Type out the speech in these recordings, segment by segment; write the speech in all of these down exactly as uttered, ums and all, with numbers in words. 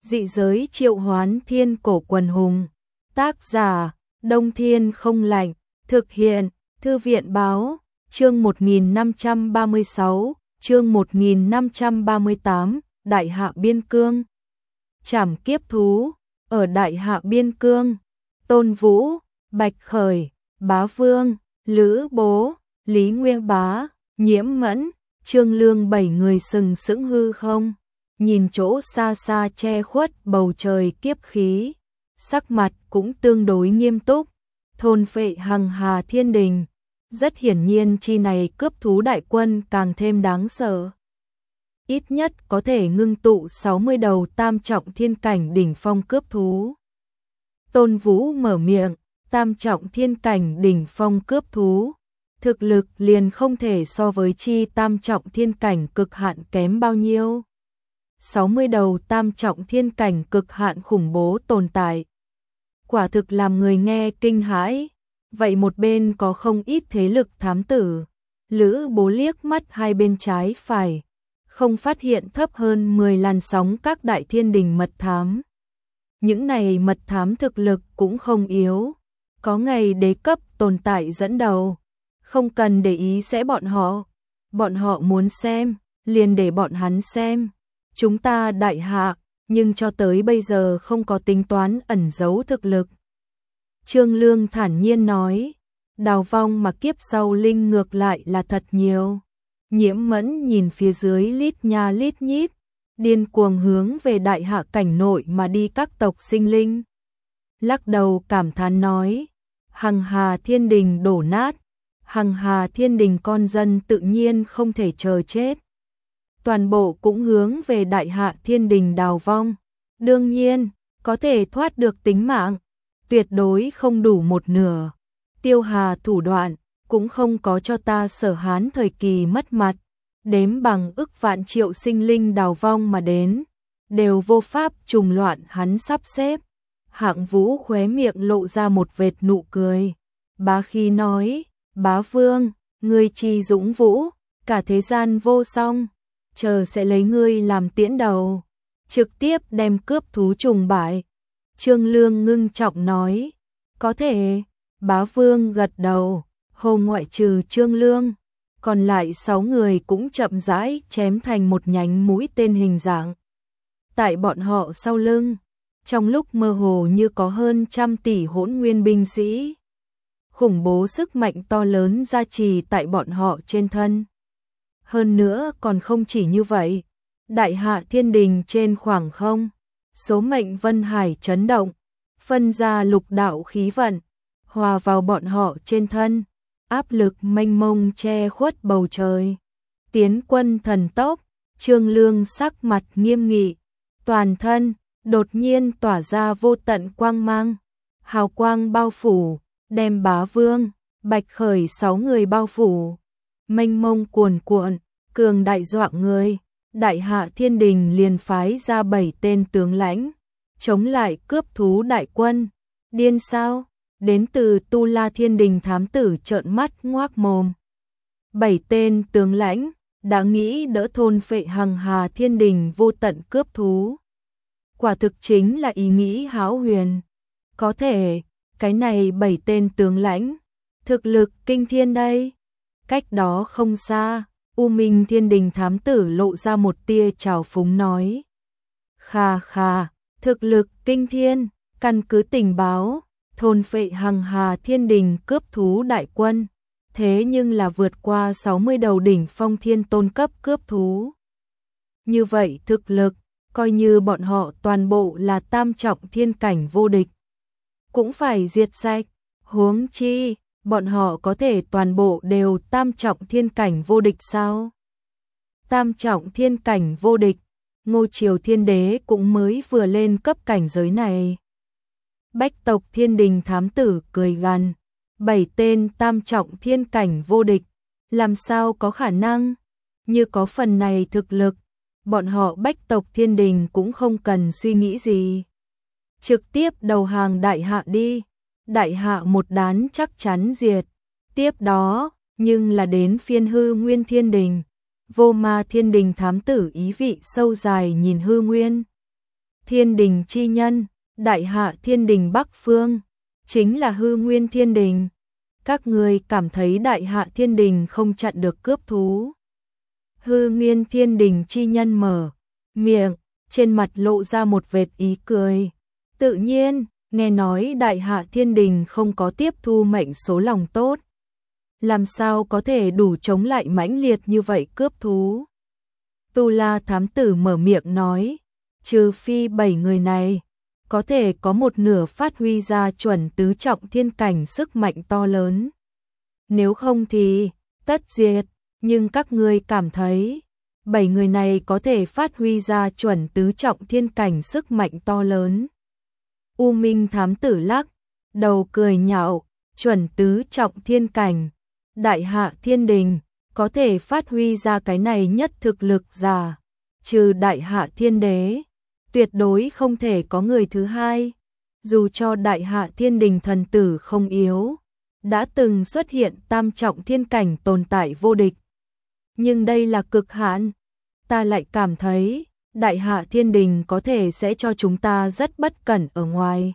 Dị giới triệu hoán thiên cổ quần hùng. Tác giả, Đông Thiên không lạnh. Thực hiện, Thư viện báo, chương một nghìn năm trăm ba mươi sáu, chương một nghìn năm trăm ba mươi tám, Đại Hạ Biên Cương. Trảm kiếp thú, ở Đại Hạ Biên Cương, Tôn Vũ, Bạch Khởi, Bá Vương, Lữ Bố, Lý Nguyên Bá, Nhiễm Mẫn, Trương Lương bảy người sừng sững hư không, nhìn chỗ xa xa che khuất bầu trời kiếp khí, sắc mặt cũng tương đối nghiêm túc, thôn phệ hằng hà thiên đình. Rất hiển nhiên chi này cướp thú đại quân càng thêm đáng sợ. Ít nhất có thể ngưng tụ sáu mươi đầu tam trọng thiên cảnh đỉnh phong cướp thú. Tôn Vũ mở miệng, tam trọng thiên cảnh đỉnh phong cướp thú. Thực lực liền không thể so với chi tam trọng thiên cảnh cực hạn kém bao nhiêu. sáu mươi đầu tam trọng thiên cảnh cực hạn khủng bố tồn tại. Quả thực làm người nghe kinh hãi. Vậy một bên có không ít thế lực thám tử. Lữ Bố liếc mắt hai bên trái phải, không phát hiện thấp hơn mười làn sóng các đại thiên đình mật thám. Những này mật thám thực lực cũng không yếu, có ngày đế cấp tồn tại dẫn đầu. Không cần để ý sẽ bọn họ, bọn họ muốn xem, liền để bọn hắn xem. Chúng ta Đại Hạ, nhưng cho tới bây giờ không có tính toán ẩn giấu thực lực. Trương Lương thản nhiên nói, đào vong mà kiếp sau linh ngược lại là thật nhiều. Nhiễm Mẫn nhìn phía dưới lít nha lít nhít, điên cuồng hướng về Đại Hạ cảnh nội mà đi các tộc sinh linh. Lắc đầu cảm thán nói, hằng hà thiên đình đổ nát, hằng hà thiên đình con dân tự nhiên không thể chờ chết. Toàn bộ cũng hướng về Đại Hạ thiên đình đào vong. Đương nhiên, có thể thoát được tính mạng, tuyệt đối không đủ một nửa. Tiêu Hà thủ đoạn, cũng không có cho ta Sở Hán thời kỳ mất mặt. Đếm bằng ức vạn triệu sinh linh đào vong mà đến, đều vô pháp trùng loạn hắn sắp xếp. Hạng Vũ khóe miệng lộ ra một vệt nụ cười. Bá khí nói, Bá Vương, ngươi chi dũng vũ, cả thế gian vô song, chờ sẽ lấy ngươi làm tiễn đầu, trực tiếp đem cướp thú trùng bại. Trương Lương ngưng trọng nói, có thể. Bá Vương gật đầu, hồ ngoại trừ Trương Lương, còn lại sáu người cũng chậm rãi chém thành một nhánh mũi tên hình dạng. Tại bọn họ sau lưng, trong lúc mơ hồ như có hơn trăm tỷ hỗn nguyên binh sĩ. Khủng bố sức mạnh to lớn gia trì tại bọn họ trên thân. Hơn nữa còn không chỉ như vậy, Đại Hạ thiên đình trên khoảng không, số mệnh vân hải chấn động, phân ra lục đạo khí vận, hòa vào bọn họ trên thân, áp lực mênh mông che khuất bầu trời. Tiến quân thần tốc, Trương Lương sắc mặt nghiêm nghị, toàn thân đột nhiên tỏa ra vô tận quang mang, hào quang bao phủ, đem Bá Vương, Bạch Khởi sáu người bao phủ, mênh mông cuồn cuộn, cường đại dọa người. Đại Hạ thiên đình liền phái ra bảy tên tướng lãnh, chống lại cướp thú đại quân. Điên sao? Đến từ Tu La thiên đình thám tử trợn mắt ngoác mồm. Bảy tên tướng lãnh đã nghĩ đỡ thôn phệ hằng hà thiên đình vô tận cướp thú. Quả thực chính là ý nghĩ hão huyền. Có thể, cái này bảy tên tướng lãnh, thực lực kinh thiên đây. Cách đó không xa, U Minh thiên đình thám tử lộ ra một tia trào phúng nói. Khà khà, thực lực kinh thiên, căn cứ tình báo, thôn phệ hằng hà thiên đình cướp thú đại quân, thế nhưng là vượt qua sáu mươi đầu đỉnh phong thiên tôn cấp cướp thú. Như vậy thực lực, coi như bọn họ toàn bộ là tam trọng thiên cảnh vô địch, cũng phải diệt sạch. Huống chi, bọn họ có thể toàn bộ đều tam trọng thiên cảnh vô địch sao? Tam trọng thiên cảnh vô địch, Ngô Triều Thiên Đế cũng mới vừa lên cấp cảnh giới này. Bách tộc thiên đình thám tử cười gằn, bảy tên tam trọng thiên cảnh vô địch, làm sao có khả năng? Như có phần này thực lực, bọn họ Bách tộc thiên đình cũng không cần suy nghĩ gì. Trực tiếp đầu hàng Đại Hạ đi. Đại Hạ một đán chắc chắn diệt. Tiếp đó, nhưng là đến phiên Hư Nguyên thiên đình. Vô Ma thiên đình thám tử ý vị sâu dài nhìn Hư Nguyên. Thiên đình chi nhân, đại hạ thiên đình Bắc Phương, chính là hư nguyên thiên đình. Các ngươi cảm thấy đại hạ thiên đình không chặn được cướp thú. Hư nguyên thiên đình chi nhân mở miệng, trên mặt lộ ra một vệt ý cười. Tự nhiên, nghe nói đại hạ thiên đình không có tiếp thu mệnh số lòng tốt. Làm sao có thể đủ chống lại mãnh liệt như vậy cướp thú. Tu La thám tử mở miệng nói, trừ phi bảy người này, có thể có một nửa phát huy ra chuẩn tứ trọng thiên cảnh sức mạnh to lớn. Nếu không thì, tất diệt, nhưng các ngươi cảm thấy, bảy người này có thể phát huy ra chuẩn tứ trọng thiên cảnh sức mạnh to lớn. U Minh thám tử lắc, đầu cười nhạo, chuẩn tứ trọng thiên cảnh, đại hạ thiên đình, có thể phát huy ra cái này nhất thực lực giả, trừ đại hạ thiên đế, tuyệt đối không thể có người thứ hai. Dù cho đại hạ thiên đình thần tử không yếu, đã từng xuất hiện tam trọng thiên cảnh tồn tại vô địch. Nhưng đây là cực hạn, ta lại cảm thấy, đại hạ thiên đình có thể sẽ cho chúng ta rất bất cẩn ở ngoài.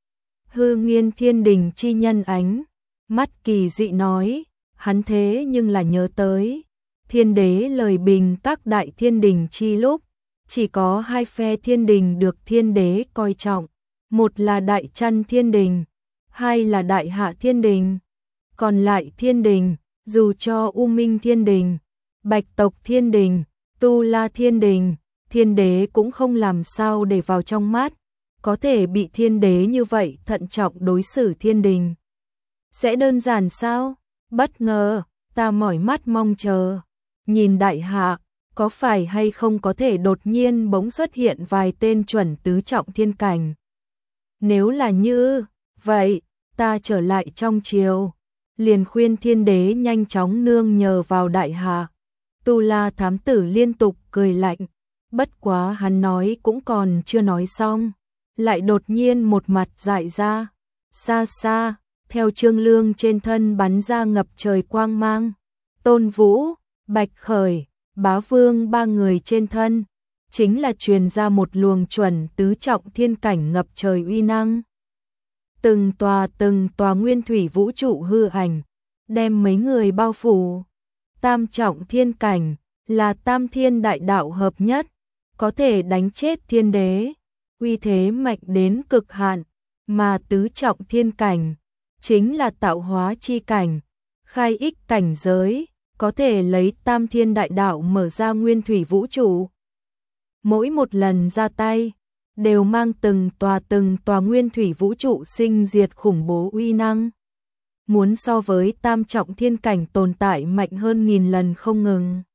Hư Nguyên thiên đình chi nhân ánh mắt kỳ dị nói, hắn thế nhưng là nhớ tới thiên đế lời bình các đại thiên đình chi lúc, chỉ có hai phe thiên đình được thiên đế coi trọng, một là đại chăn thiên đình, hai là đại hạ thiên đình. Còn lại thiên đình, dù cho U Minh thiên đình, Bạch tộc thiên đình, Tu La thiên đình, thiên đế cũng không làm sao để vào trong mắt, có thể bị thiên đế như vậy thận trọng đối xử thiên đình. Sẽ đơn giản sao? Bất ngờ, ta mỏi mắt mong chờ, nhìn đại hạ, có phải hay không có thể đột nhiên bỗng xuất hiện vài tên chuẩn tứ trọng thiên cảnh. Nếu là như vậy, ta trở lại trong triều, liền khuyên thiên đế nhanh chóng nương nhờ vào đại hạ. Tu La thám tử liên tục cười lạnh, bất quá hắn nói cũng còn chưa nói xong, lại đột nhiên một mặt dại ra, xa xa, theo Trương Lương trên thân bắn ra ngập trời quang mang, Tôn Vũ, Bạch Khởi, Bá Vương ba người trên thân, chính là truyền ra một luồng chuẩn tứ trọng thiên cảnh ngập trời uy năng. Từng tòa từng tòa nguyên thủy vũ trụ hư ảnh, đem mấy người bao phủ. Tam trọng thiên cảnh là tam thiên đại đạo hợp nhất, có thể đánh chết thiên đế, uy thế mạnh đến cực hạn, mà tứ trọng thiên cảnh chính là tạo hóa chi cảnh, khai ích cảnh giới, có thể lấy tam thiên đại đạo mở ra nguyên thủy vũ trụ. Mỗi một lần ra tay, đều mang từng tòa từng tòa nguyên thủy vũ trụ sinh diệt khủng bố uy năng. Muốn so với tam trọng thiên cảnh tồn tại mạnh hơn nghìn lần không ngừng.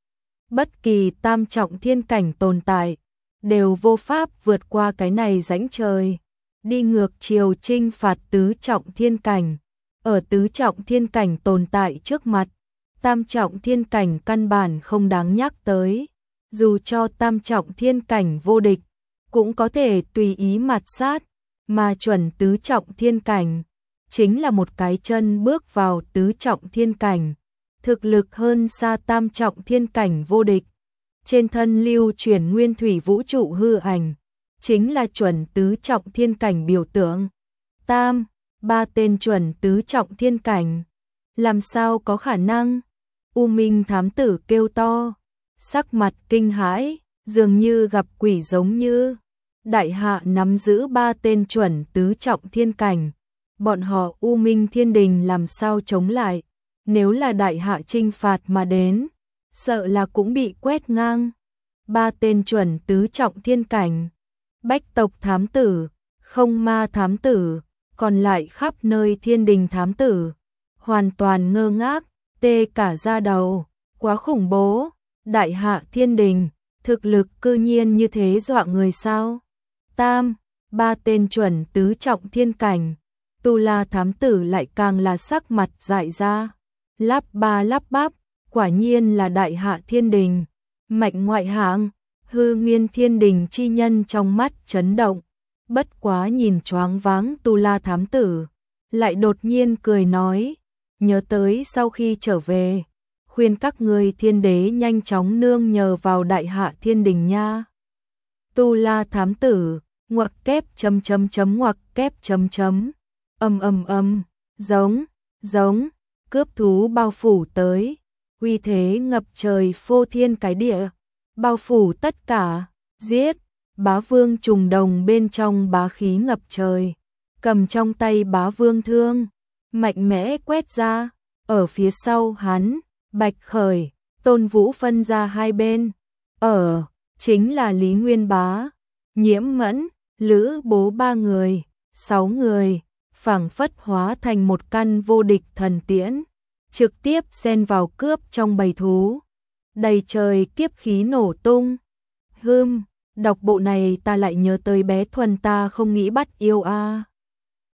Bất kỳ tam trọng thiên cảnh tồn tại, đều vô pháp vượt qua cái này rãnh trời, đi ngược chiều chinh phạt tứ trọng thiên cảnh. Ở tứ trọng thiên cảnh tồn tại trước mặt, tam trọng thiên cảnh căn bản không đáng nhắc tới. Dù cho tam trọng thiên cảnh vô địch, cũng có thể tùy ý mạt sát, mà chuẩn tứ trọng thiên cảnh chính là một cái chân bước vào tứ trọng thiên cảnh, thực lực hơn xa tam trọng thiên cảnh vô địch. Trên thân lưu chuyển nguyên thủy vũ trụ hư ảnh, chính là chuẩn tứ trọng thiên cảnh biểu tượng. Tam, ba tên chuẩn tứ trọng thiên cảnh, làm sao có khả năng? U Minh thám tử kêu to, sắc mặt kinh hãi, dường như gặp quỷ giống như. Đại hạ nắm giữ ba tên chuẩn tứ trọng thiên cảnh, bọn họ U Minh thiên đình làm sao chống lại? Nếu là đại hạ trinh phạt mà đến, sợ là cũng bị quét ngang. Ba tên chuẩn tứ trọng thiên cảnh, Bách tộc thám tử, Không ma thám tử, còn lại khắp nơi thiên đình thám tử, hoàn toàn ngơ ngác, tê cả da đầu, quá khủng bố. Đại hạ thiên đình, thực lực cư nhiên như thế dọa người sao? Tam, ba tên chuẩn tứ trọng thiên cảnh, Tu La thám tử lại càng là sắc mặt dại ra, lắp ba lắp bắp, quả nhiên là đại hạ thiên đình, mạnh ngoại hạng. Hư Nguyên thiên đình chi nhân trong mắt chấn động, bất quá nhìn choáng váng Tu La thám tử, lại đột nhiên cười nói, nhớ tới sau khi trở về, khuyên các ngươi thiên đế nhanh chóng nương nhờ vào đại hạ thiên đình nha. Tu La thám tử, ngoặc kép chấm chấm chấm ngoặc kép chấm chấm. Ầm ầm ầm, giống, giống, cướp thú bao phủ tới, uy thế ngập trời phô thiên cái địa, bao phủ tất cả, giết, bá vương trùng đồng bên trong bá khí ngập trời, cầm trong tay bá vương thương, mạnh mẽ quét ra, ở phía sau hắn, Bạch Khởi, Tôn Vũ phân ra hai bên, ở, chính là Lý Nguyên Bá, Nhiễm Mẫn, Lữ Bố ba người, sáu người, phảng phất hóa thành một căn vô địch thần tiễn, trực tiếp xen vào cướp trong bầy thú. Đầy trời kiếp khí nổ tung. Hưm, đọc bộ này ta lại nhớ tới bé Thuần ta không nghĩ bắt yêu a.